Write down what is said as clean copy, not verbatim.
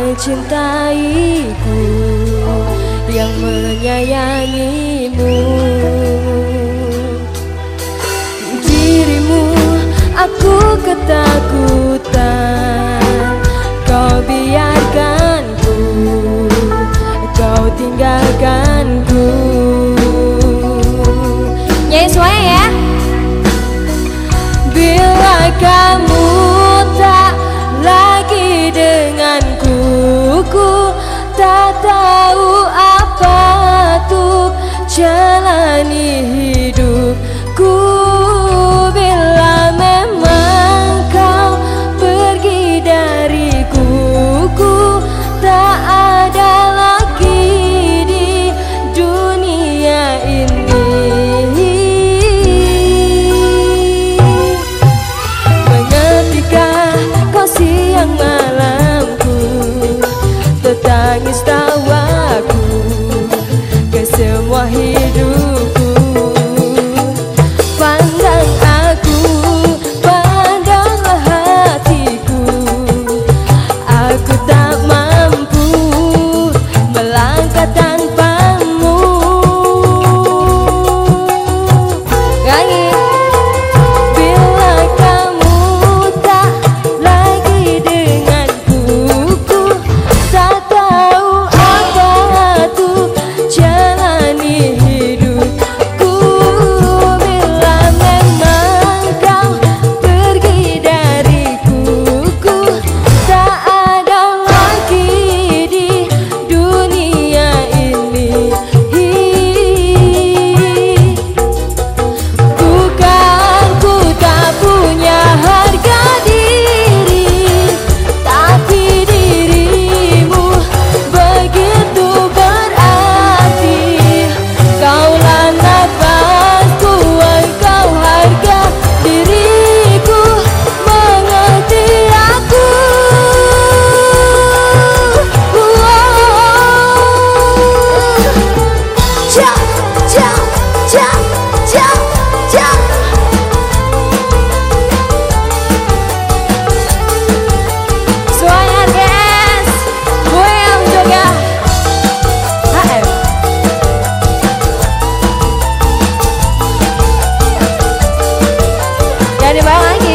mencintaiku, yang menyayangimu. Dirimu aku ketakutan, kau biarkanku, kau tinggalkanku. Nyanyi semuanya ya. Bila kamu tak lagi denganku, ku tak tahu apa tuh jalani hidupku. Bila memang kau pergi dariku, ku tak ada lagi di dunia ini. Mengetikah kau siang malamku, tetangis tawaku ke semua hidupku. Pandang aku, pandanglah hatiku, aku tak mampu melangkah tanpamu. Nyanyi. Bila kamu tak lagi denganku, ku tak tahu apa tuh jalani hidupku. Bila memang kau pergi dariku, ku tak ada lagi di dunia ini. Bukan ku tak punya harga diri, tapi dirimu begitu berarti. Kaulah nafasku, engkau harga diriku, mengerti aku. Ja, ja, ja, ja, ja. Semuanya guys, gue yang juga HM. Jangan dibawa lagi